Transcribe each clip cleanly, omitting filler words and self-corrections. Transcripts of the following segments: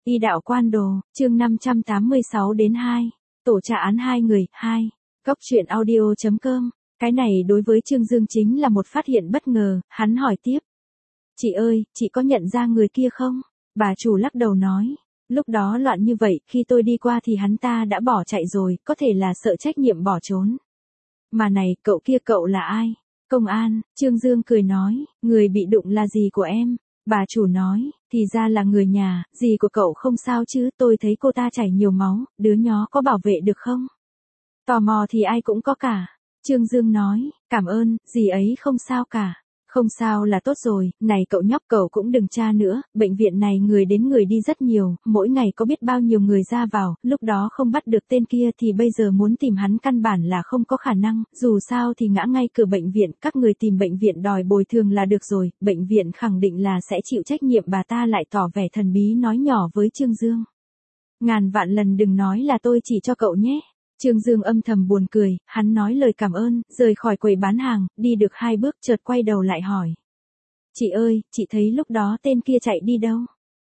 Y đạo quan đồ, chương 586 đến 2. Tổ tra án hai người, 2. Góc truyện audio.com. Cái này đối với Trương Dương chính là một phát hiện bất ngờ, hắn hỏi tiếp. Chị ơi, chị có nhận ra người kia không? Bà chủ lắc đầu nói. Lúc đó loạn như vậy, khi tôi đi qua thì hắn ta đã bỏ chạy rồi, có thể là sợ trách nhiệm bỏ trốn. Mà này, cậu kia cậu là ai? Công an, Trương Dương cười nói, người bị đụng là gì của em? Bà chủ nói, thì ra là người nhà, dì của cậu không sao chứ, tôi thấy cô ta chảy nhiều máu, đứa nhó có bảo vệ được không? Tò mò thì ai cũng có cả. Trương Dương nói, cảm ơn, dì ấy không sao cả. Không sao là tốt rồi, này cậu nhóc cậu cũng đừng tra nữa, bệnh viện này người đến người đi rất nhiều, mỗi ngày có biết bao nhiêu người ra vào, lúc đó không bắt được tên kia thì bây giờ muốn tìm hắn căn bản là không có khả năng, dù sao thì ngã ngay cửa bệnh viện, các người tìm bệnh viện đòi bồi thường là được rồi, bệnh viện khẳng định là sẽ chịu trách nhiệm. Bà ta lại tỏ vẻ thần bí nói nhỏ với Trương Dương. Ngàn vạn lần đừng nói là tôi chỉ cho cậu nhé. Trương Dương âm thầm buồn cười, hắn nói lời cảm ơn, rời khỏi quầy bán hàng, đi được 2 bước chợt quay đầu lại hỏi. Chị ơi, chị thấy lúc đó tên kia chạy đi đâu?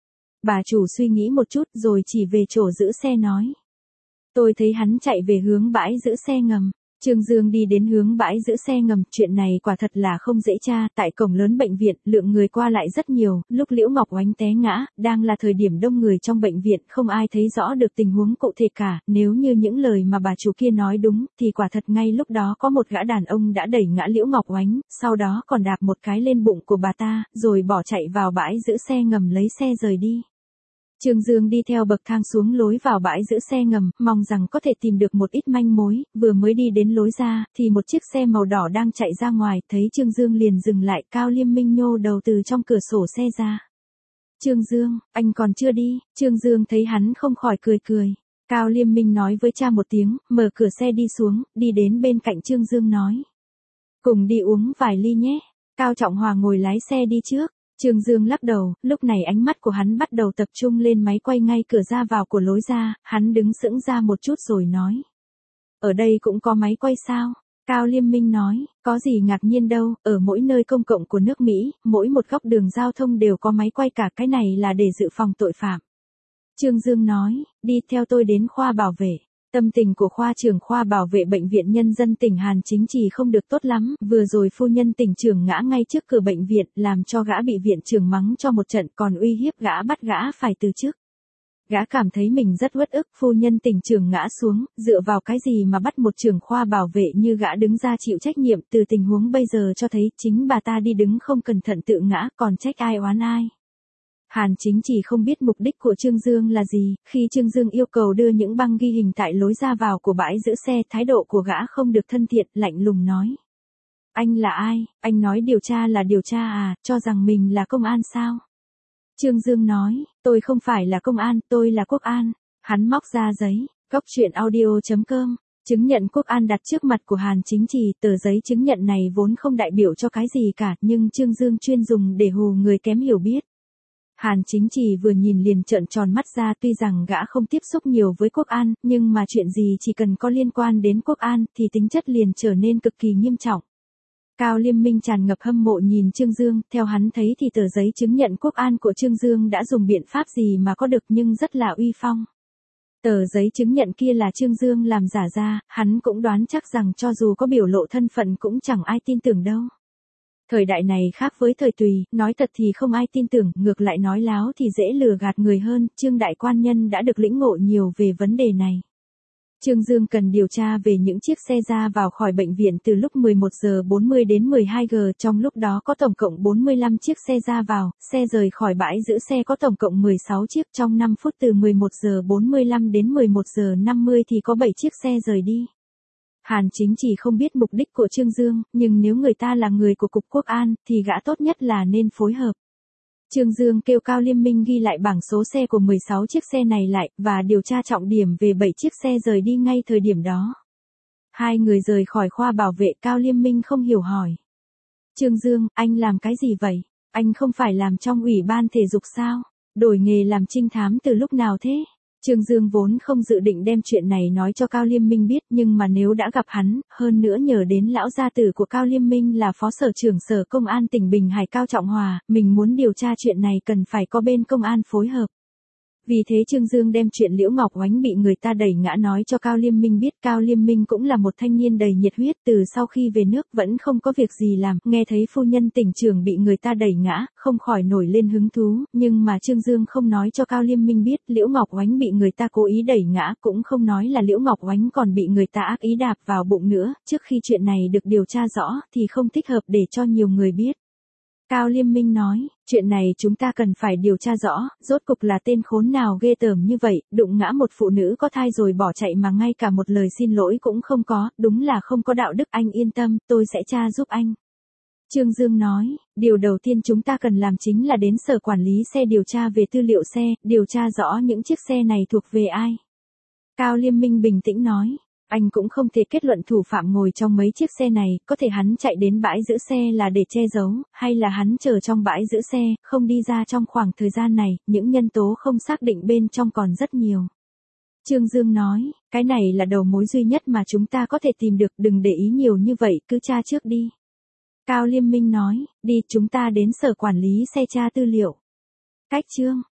Bà chủ suy nghĩ một chút rồi chỉ về chỗ giữ xe nói. Tôi thấy hắn chạy về hướng bãi giữ xe ngầm. Trương Dương đi đến hướng bãi giữ xe ngầm, chuyện này quả thật là không dễ tra, tại cổng lớn bệnh viện, lượng người qua lại rất nhiều, lúc Liễu Ngọc Oánh té ngã, đang là thời điểm đông người trong bệnh viện, không ai thấy rõ được tình huống cụ thể cả, nếu như những lời mà bà chủ kia nói đúng, thì quả thật ngay lúc đó có một gã đàn ông đã đẩy ngã Liễu Ngọc Oánh, sau đó còn đạp một cái lên bụng của bà ta, rồi bỏ chạy vào bãi giữ xe ngầm lấy xe rời đi. Trương Dương đi theo bậc thang xuống lối vào bãi giữ xe ngầm, mong rằng có thể tìm được một ít manh mối, vừa mới đi đến lối ra, thì một chiếc xe màu đỏ đang chạy ra ngoài, thấy Trương Dương liền dừng lại, Cao Liêm Minh nhô đầu từ trong cửa sổ xe ra. Trương Dương, anh còn chưa đi? Trương Dương thấy hắn không khỏi cười cười. Cao Liêm Minh nói với cha một tiếng, mở cửa xe đi xuống, đi đến bên cạnh Trương Dương nói. Cùng đi uống vài ly nhé. Cao Trọng Hòa ngồi lái xe đi trước. Trương Dương lắc đầu, lúc này ánh mắt của hắn bắt đầu tập trung lên máy quay ngay cửa ra vào của lối ra, hắn đứng sững ra một chút rồi nói. Ở đây cũng có máy quay sao? Cao Liêm Minh nói, có gì ngạc nhiên đâu, ở mỗi nơi công cộng của nước Mỹ, mỗi một góc đường giao thông đều có máy quay cả, cái này là để dự phòng tội phạm. Trương Dương nói, đi theo tôi đến khoa bảo vệ. Tâm tình của khoa trưởng khoa bảo vệ bệnh viện nhân dân tỉnh Hàn Chính Trì không được tốt lắm, vừa rồi phu nhân tỉnh trưởng ngã ngay trước cửa bệnh viện, làm cho gã bị viện trưởng mắng cho một trận, còn uy hiếp gã bắt gã phải từ chức. Gã cảm thấy mình rất uất ức, phu nhân tỉnh trưởng ngã xuống, dựa vào cái gì mà bắt một trưởng khoa bảo vệ như gã đứng ra chịu trách nhiệm, từ tình huống bây giờ cho thấy chính bà ta đi đứng không cẩn thận tự ngã, còn trách ai oán ai. Hàn Chính Trì không biết mục đích của Trương Dương là gì, khi Trương Dương yêu cầu đưa những băng ghi hình tại lối ra vào của bãi giữ xe, thái độ của gã không được thân thiện, lạnh lùng nói. Anh là ai? Anh nói điều tra là điều tra à, cho rằng mình là công an sao? Trương Dương nói, tôi không phải là công an, tôi là quốc an. Hắn móc ra giấy, góc truyện audio.com. Chứng nhận quốc an đặt trước mặt của Hàn Chính Trì, tờ giấy chứng nhận này vốn không đại biểu cho cái gì cả, nhưng Trương Dương chuyên dùng để hù người kém hiểu biết. Hàn Chính Trì vừa nhìn liền trợn tròn mắt ra, tuy rằng gã không tiếp xúc nhiều với quốc an, nhưng mà chuyện gì chỉ cần có liên quan đến quốc an thì tính chất liền trở nên cực kỳ nghiêm trọng. Cao Liêm Minh tràn ngập hâm mộ nhìn Trương Dương, theo hắn thấy thì tờ giấy chứng nhận quốc an của Trương Dương đã dùng biện pháp gì mà có được nhưng rất là uy phong. Tờ giấy chứng nhận kia là Trương Dương làm giả ra, hắn cũng đoán chắc rằng cho dù có biểu lộ thân phận cũng chẳng ai tin tưởng đâu. Thời đại này khác với thời Tùy, nói thật thì không ai tin tưởng, ngược lại nói láo thì dễ lừa gạt người hơn, Trương đại quan nhân đã được lĩnh ngộ nhiều về vấn đề này. Trương Dương cần điều tra về những chiếc xe ra vào khỏi bệnh viện từ lúc 11 giờ 40 đến 12 giờ, trong lúc đó có tổng cộng 45 chiếc xe ra vào, xe rời khỏi bãi giữ xe có tổng cộng 16 chiếc, trong 5 phút từ 11 giờ 45 đến 11 giờ 50 thì có 7 chiếc xe rời đi. Hàn Chính Trì không biết mục đích của Trương Dương, nhưng nếu người ta là người của Cục Quốc an, thì gã tốt nhất là nên phối hợp. Trương Dương kêu Cao Liêm Minh ghi lại bảng số xe của 16 chiếc xe này lại, và điều tra trọng điểm về 7 chiếc xe rời đi ngay thời điểm đó. Hai người rời khỏi khoa bảo vệ, Cao Liêm Minh không hiểu hỏi. Trương Dương, anh làm cái gì vậy? Anh không phải làm trong ủy ban thể dục sao? Đổi nghề làm trinh thám từ lúc nào thế? Trương Dương vốn không dự định đem chuyện này nói cho Cao Liêm Minh biết, nhưng mà nếu đã gặp hắn, hơn nữa nhờ đến lão gia tử của Cao Liêm Minh là phó sở trưởng sở công an tỉnh Bình Hải Cao Trọng Hòa, mình muốn điều tra chuyện này cần phải có bên công an phối hợp. Vì thế Trương Dương đem chuyện Liễu Ngọc Oánh bị người ta đẩy ngã nói cho Cao Liêm Minh biết. Cao Liêm Minh cũng là một thanh niên đầy nhiệt huyết, từ sau khi về nước vẫn không có việc gì làm, nghe thấy phu nhân tỉnh trưởng bị người ta đẩy ngã, không khỏi nổi lên hứng thú, nhưng mà Trương Dương không nói cho Cao Liêm Minh biết Liễu Ngọc Oánh bị người ta cố ý đẩy ngã, cũng không nói là Liễu Ngọc Oánh còn bị người ta ác ý đạp vào bụng nữa, trước khi chuyện này được điều tra rõ thì không thích hợp để cho nhiều người biết. Cao Liêm Minh nói, chuyện này chúng ta cần phải điều tra rõ, rốt cục là tên khốn nào ghê tởm như vậy, đụng ngã một phụ nữ có thai rồi bỏ chạy mà ngay cả một lời xin lỗi cũng không có, đúng là không có đạo đức. Anh yên tâm, tôi sẽ tra giúp anh. Trương Dương nói, điều đầu tiên chúng ta cần làm chính là đến sở quản lý xe điều tra về tư liệu xe, điều tra rõ những chiếc xe này thuộc về ai. Cao Liêm Minh bình tĩnh nói. Anh cũng không thể kết luận thủ phạm ngồi trong mấy chiếc xe này, có thể hắn chạy đến bãi giữ xe là để che giấu, hay là hắn chờ trong bãi giữ xe, không đi ra trong khoảng thời gian này, những nhân tố không xác định bên trong còn rất nhiều. Trương Dương nói, cái này là đầu mối duy nhất mà chúng ta có thể tìm được, đừng để ý nhiều như vậy, cứ tra trước đi. Cao Liêm Minh nói, đi chúng ta đến sở quản lý xe tra tư liệu. Cách chương